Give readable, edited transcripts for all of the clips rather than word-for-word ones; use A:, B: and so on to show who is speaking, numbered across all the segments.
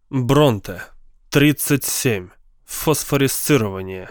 A: Бронте. 37. Фосфорисцирование.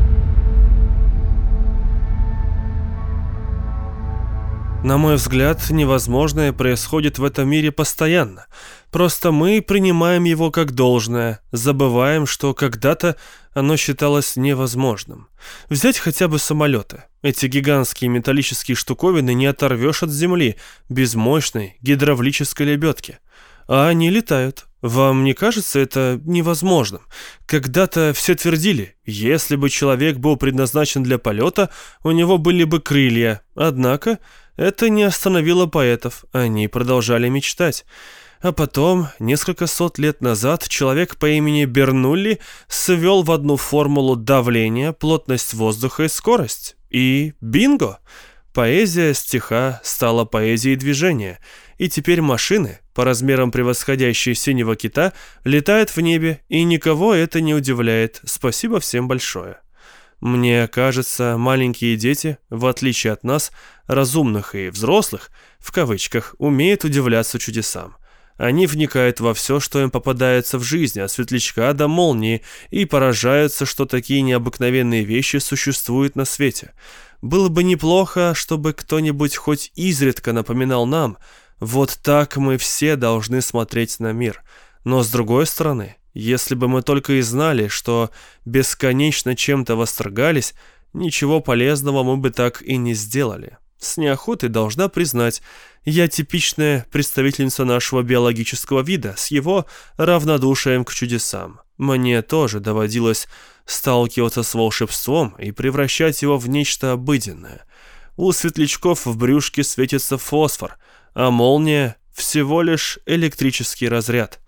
A: На мой взгляд, невозможное происходит в этом мире постоянно. Просто мы принимаем его как должное, забываем, что когда-то оно считалось невозможным. Взять хотя бы самолеты. Эти гигантские металлические штуковины не оторвешь от земли без мощной гидравлической лебедки. А они летают. Вам не кажется это невозможным? Когда-то все твердили, если бы человек был предназначен для полета, у него были бы крылья. Однако это не остановило поэтов, они продолжали мечтать. А потом, несколько сот лет назад, человек по имени Бернулли свел в одну формулу давление, плотность воздуха и скорость. И бинго! Поэзия стиха стала поэзией движения, и теперь машины, по размерам превосходящие синего кита, летают в небе, и никого это не удивляет. Спасибо всем большое. Мне кажется, маленькие дети, в отличие от нас, разумных и взрослых, в кавычках, умеют удивляться чудесам. Они вникают во все, что им попадается в жизни, от светлячка до молнии, и поражаются, что такие необыкновенные вещи существуют на свете. Было бы неплохо, чтобы кто-нибудь хоть изредка напоминал нам, вот так мы все должны смотреть на мир. Но с другой стороны, если бы мы только и знали, что бесконечно чем-то восторгались, ничего полезного мы бы так и не сделали. С неохотой должна признать, я типичная представительница нашего биологического вида с его равнодушием к чудесам. Мне тоже доводилось сталкиваться с волшебством и превращать его в нечто обыденное. У светлячков в брюшке светится фосфор, а молния всего лишь электрический разряд.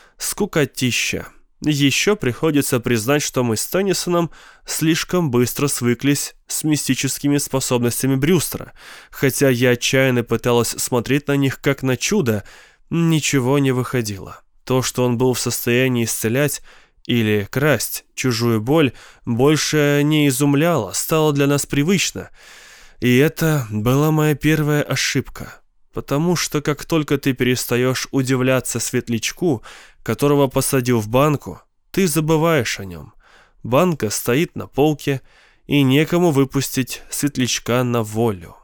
A: Скукотища. Еще приходится признать, что мы с Теннисоном слишком быстро свыклись с мистическими способностями Брюстера. Хотя я отчаянно пыталась смотреть на них как на чудо, ничего не выходило. То, что он был в состоянии исцелять или красть чужую боль, больше не изумляло, стало для нас привычно. И это была моя первая ошибка. Потому что как только ты перестаешь удивляться светлячку, которого посадил в банку, ты забываешь о нем. Банка стоит на полке, и некому выпустить светлячка на волю.